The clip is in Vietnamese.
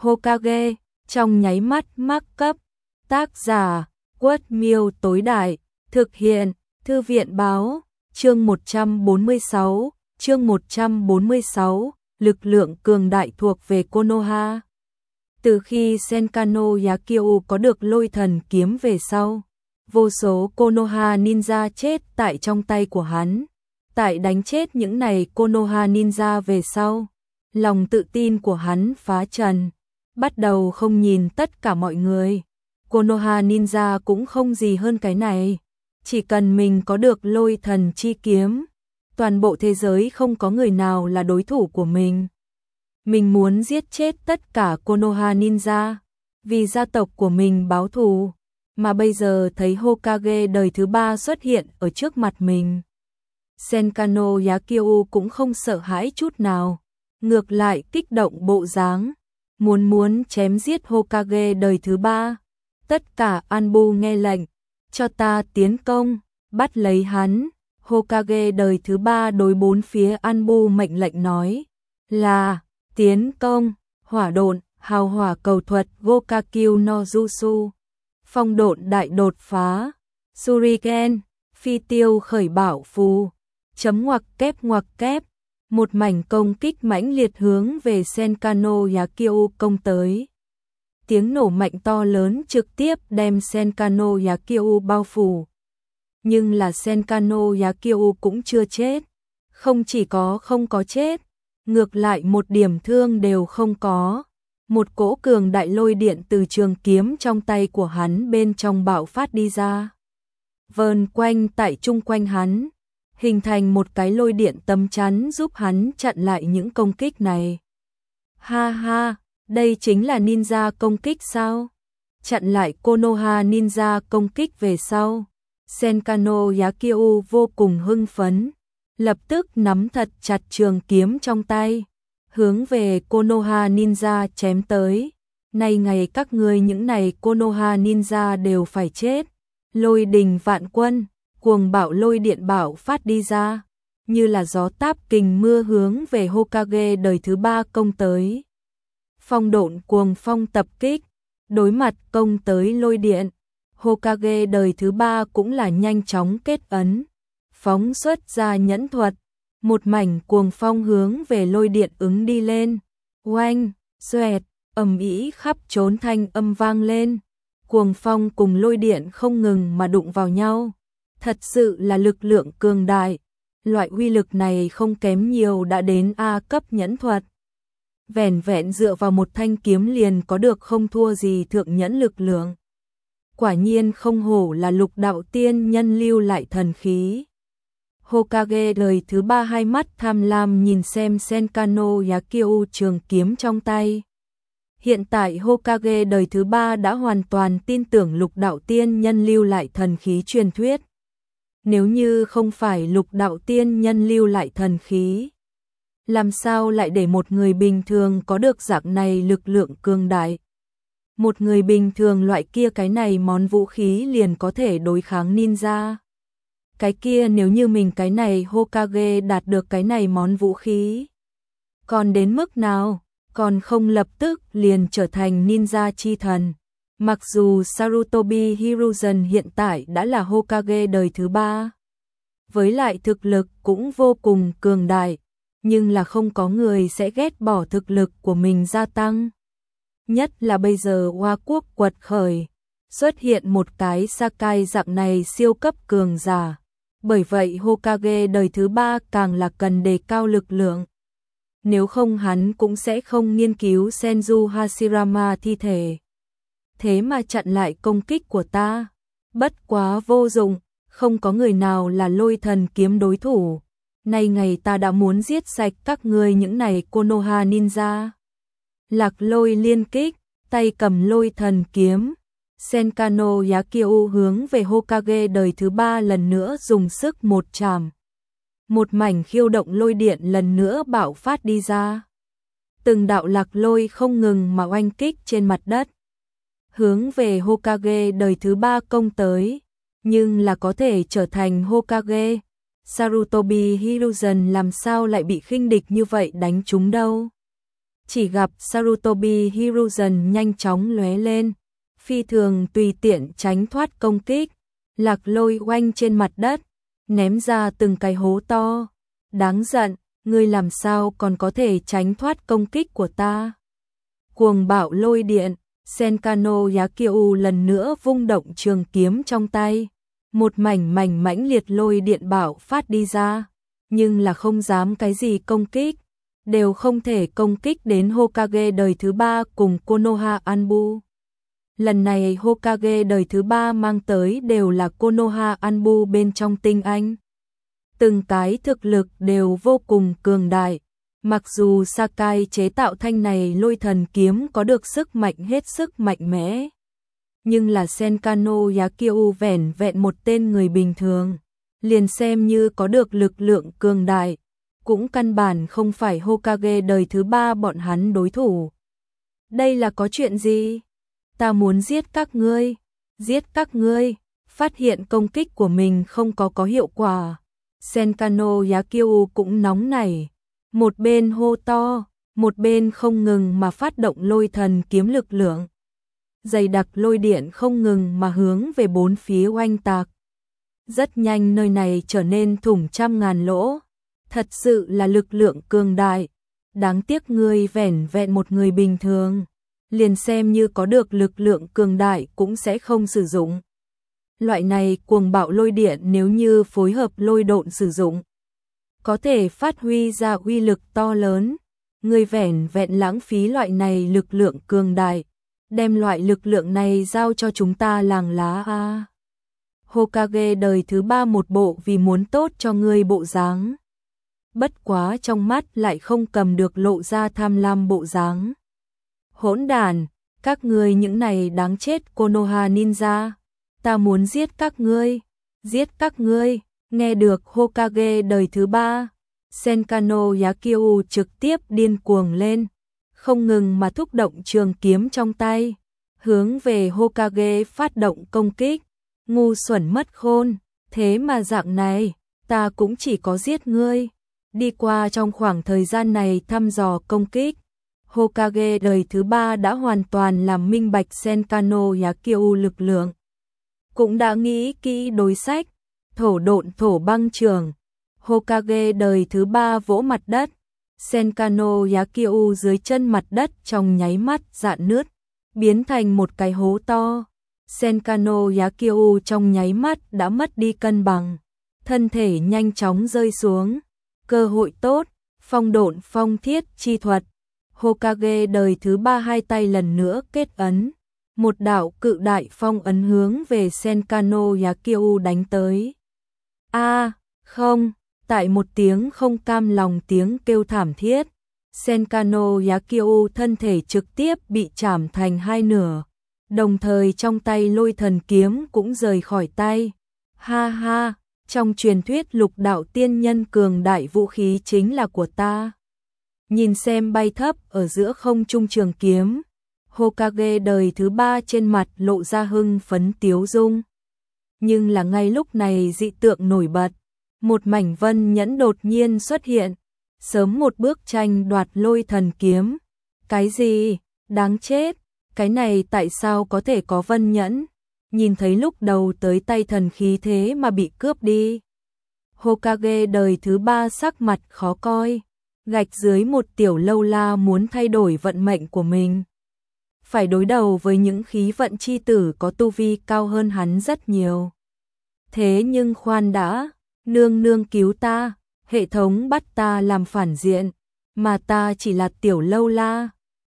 Hokage, trong nháy mắt mắc cấp. Tác giả, Quất Miêu tối đại, thực hiện, Thư viện báo, chương 146, lực lượng cường đại thuộc về Konoha. Từ khi Senkano Yakyu có được lôi thần kiếm về sau, vô số Konoha ninja chết tại trong tay của hắn. Tại đánh chết những này Konoha ninja về sau, lòng tự tin của hắn phá trần, bắt đầu không nhìn tất cả mọi người. Konoha ninja cũng không gì hơn cái này, chỉ cần mình có được lôi thần chi kiếm, toàn bộ thế giới không có người nào là đối thủ của mình. Mình muốn giết chết tất cả Konoha ninja, vì gia tộc của mình báo thù, mà bây giờ thấy Hokage đời thứ 3 xuất hiện ở trước mặt mình. Senkano Yakyu cũng không sợ hãi chút nào, ngược lại kích động bộ dáng, muốn chém giết Hokage đời thứ 3. Tất cả Anbu nghe lệnh, cho ta tiến công, bắt lấy hắn. Hokage đời thứ 3 đối bốn phía Anbu mệnh lệnh nói là tiến công, hỏa độn, hào hỏa cầu thuật Gokakyu no Jutsu, phong độn đại đột phá, Shuriken, phi tiêu khởi bảo phù, chấm ngoặc kép, một mảnh công kích mãnh liệt hướng về Senkano Yakyu công tới. Tiếng nổ mạnh to lớn trực tiếp đem Senkano Yakyu bao phủ. Nhưng là Senkano Yakyu cũng chưa chết. Không chỉ có không có chết, ngược lại một điểm thương đều không có. Một cỗ cường đại lôi điện từ trường kiếm trong tay của hắn bên trong bạo phát đi ra, vờn quanh tại chung quanh hắn, hình thành một cái lôi điện tấm chắn giúp hắn chặn lại những công kích này. Ha ha, đây chính là ninja công kích sao? Chặn lại Konoha ninja công kích về sau, Senkano Yakyu vô cùng hưng phấn, lập tức nắm thật chặt trường kiếm trong tay, hướng về Konoha ninja chém tới. Nay ngày các ngươi những này Konoha ninja đều phải chết. Lôi đình vạn quân, cuồng bạo lôi điện bạo phát đi ra, như là gió táp kình mưa hướng về Hokage đời thứ 3 công tới. Phong độn cuồng phong tập kích, đối mặt công tới lôi điện, Hokage đời thứ 3 cũng là nhanh chóng kết ấn, phóng xuất ra nhẫn thuật, một mảnh cuồng phong hướng về lôi điện ứng đi lên. Oanh, xoẹt, ầm ĩ khắp trốn thanh âm vang lên. Cuồng phong cùng lôi điện không ngừng mà đụng vào nhau, thật sự là lực lượng cường đại. Loại uy lực này không kém nhiều đã đến A cấp nhẫn thuật. Vẻn vẹn dựa vào một thanh kiếm liền có được không thua gì thượng nhẫn lực lượng. Quả nhiên không hổ là lục đạo tiên nhân lưu lại thần khí. Hokage đời thứ 3 hai mắt tham lam nhìn xem Senkano Yakyu trường kiếm trong tay. Hiện tại Hokage đời thứ 3 đã hoàn toàn tin tưởng lục đạo tiên nhân lưu lại thần khí truyền thuyết. Nếu như không phải lục đạo tiên nhân lưu lại thần khí, làm sao lại để một người bình thường có được dạng này lực lượng cường đại? Một người bình thường loại kia cái này món vũ khí liền có thể đối kháng ninja. Cái kia nếu như mình cái này Hokage đạt được cái này món vũ khí, còn đến mức nào? Còn không lập tức liền trở thành ninja chi thần. Mặc dù Sarutobi Hiruzen hiện tại đã là Hokage đời thứ 3, với lại thực lực cũng vô cùng cường đại, nhưng là không có người sẽ ghét bỏ thực lực của mình gia tăng. Nhất là bây giờ Hoa Quốc quật khởi, xuất hiện một cái Sakai dạng này siêu cấp cường giả. Bởi vậy Hokage đời thứ 3 càng là cần đề cao lực lượng. Nếu không hắn cũng sẽ không nghiên cứu Senju Hashirama thi thể. Thế mà chặn lại công kích của ta. Bất quá vô dụng, không có người nào là lôi thần kiếm đối thủ. Nay ngày ta đã muốn giết sạch các ngươi những này Konoha ninja. Lạc lôi liên kích, tay cầm lôi thần kiếm. Senkano Yakyu hướng về Hokage đời thứ 3 lần nữa dùng sức một chạm. Một mảnh khiêu động lôi điện lần nữa bạo phát đi ra. Từng đạo lạc lôi không ngừng mà oanh kích trên mặt đất, hướng về Hokage đời thứ 3 công tới, nhưng là có thể trở thành Hokage. Sarutobi Hiruzen làm sao lại bị khinh địch như vậy đánh trúng đâu? chỉ gặp Sarutobi Hiruzen nhanh chóng lóe lên, phi thường tùy tiện tránh thoát công kích, Lạc Lôi oanh trên mặt đất, ném ra từng cái hố to. Đáng giận, ngươi làm sao còn có thể tránh thoát công kích của ta? Cuồng bạo lôi điện, Senkano Yakyu lần nữa vung động trường kiếm trong tay, một mảnh mãnh liệt lôi điện bạo phát đi ra, nhưng là không dám cái gì công kích, đều không thể công kích đến Hokage đời thứ 3 cùng Konoha Anbu. Lần này Hokage đời thứ 3 mang tới đều là Konoha Anbu bên trong tinh anh. Từng cái thực lực đều vô cùng cường đại. Mặc dù Sakai chế tạo thanh này lôi thần kiếm có được sức mạnh hết sức mạnh mẽ, nhưng là Senkano Yakyu vẻn vẹn một tên người bình thường, liền xem như có được lực lượng cường đại, cũng căn bản không phải Hokage đời thứ 3 bọn hắn đối thủ. Đây là có chuyện gì? Ta muốn giết các ngươi, phát hiện công kích của mình không có hiệu quả. Senkano Yakyu cũng nóng nảy, một bên hô to, một bên không ngừng mà phát động lôi thần kiếm lực lượng. Dày đặc lôi điện không ngừng mà hướng về bốn phía oanh tạc. Rất nhanh nơi này trở nên thủng trăm ngàn lỗ, thật sự là lực lượng cường đại. Đáng tiếc ngươi vẻn vẹn một người bình thường, liền xem như có được lực lượng cường đại cũng sẽ không sử dụng. Loại này cuồng bạo lôi điện nếu như phối hợp lôi độn sử dụng, có thể phát huy ra uy lực to lớn. Người vẻn vẹn lãng phí loại này lực lượng cường đại, đem loại lực lượng này giao cho chúng ta làng lá a. Hokage đời thứ 3 một bộ vì muốn tốt cho ngươi bộ dáng. Bất quá trong mắt lại không cầm được lộ ra tham lam bộ dáng. Hỗn đàn, các ngươi những này đáng chết Konoha ninja, ta muốn giết các ngươi. Nghe được Hokage đời thứ 3, Senkano Yakyu trực tiếp điên cuồng lên, không ngừng mà thúc động trường kiếm trong tay, hướng về Hokage phát động công kích. Ngu xuẩn mất khôn, thế mà dạng này, ta cũng chỉ có giết ngươi. Đi qua trong khoảng thời gian này thăm dò công kích, Hokage đời thứ 3 đã hoàn toàn làm minh bạch Senkano Yakyu lực lượng. Cũng đã nghĩ kỹ đối sách, thổ độn thổ băng trường. Hokage đời thứ 3 vỗ mặt đất, Senkano Yakyu dưới chân mặt đất trong nháy mắt rạn nứt, biến thành một cái hố to. Senkano Yakyu trong nháy mắt đã mất đi cân bằng, thân thể nhanh chóng rơi xuống. Cơ hội tốt, phong độn phong thiết chi thuật. Hokage đời thứ 3 hai tay lần nữa kết ấn, một đạo cự đại phong ấn hướng về Senkano Yakyu đánh tới. Không, tại một tiếng không cam lòng tiếng kêu thảm thiết, Senkano Yakyu thân thể trực tiếp bị chảm thành hai nửa, đồng thời trong tay lôi thần kiếm cũng rời khỏi tay. Ha ha, trong truyền thuyết lục đạo tiên nhân cường đại vũ khí chính là của ta. Nhìn xem bay thấp ở giữa không trung trường kiếm, Hokage đời thứ 3 trên mặt lộ ra hưng phấn tiếu dung. Nhưng là ngay lúc này dị tượng nổi bật, một mảnh vân nhẫn đột nhiên xuất hiện, sớm một bước tranh đoạt lôi thần kiếm. Cái gì? Đáng chết, cái này tại sao có thể có vân nhẫn? Nhìn thấy lúc đầu tới tay thần khí thế mà bị cướp đi. Hokage đời thứ 3 sắc mặt khó coi, gạch dưới một tiểu lâu la muốn thay đổi vận mệnh của mình. Phải đối đầu với những khí vận chi tử có tu vi cao hơn hắn rất nhiều. Thế nhưng khoan đã, nương nương cứu ta, hệ thống bắt ta làm phản diện, mà ta chỉ là tiểu lâu la,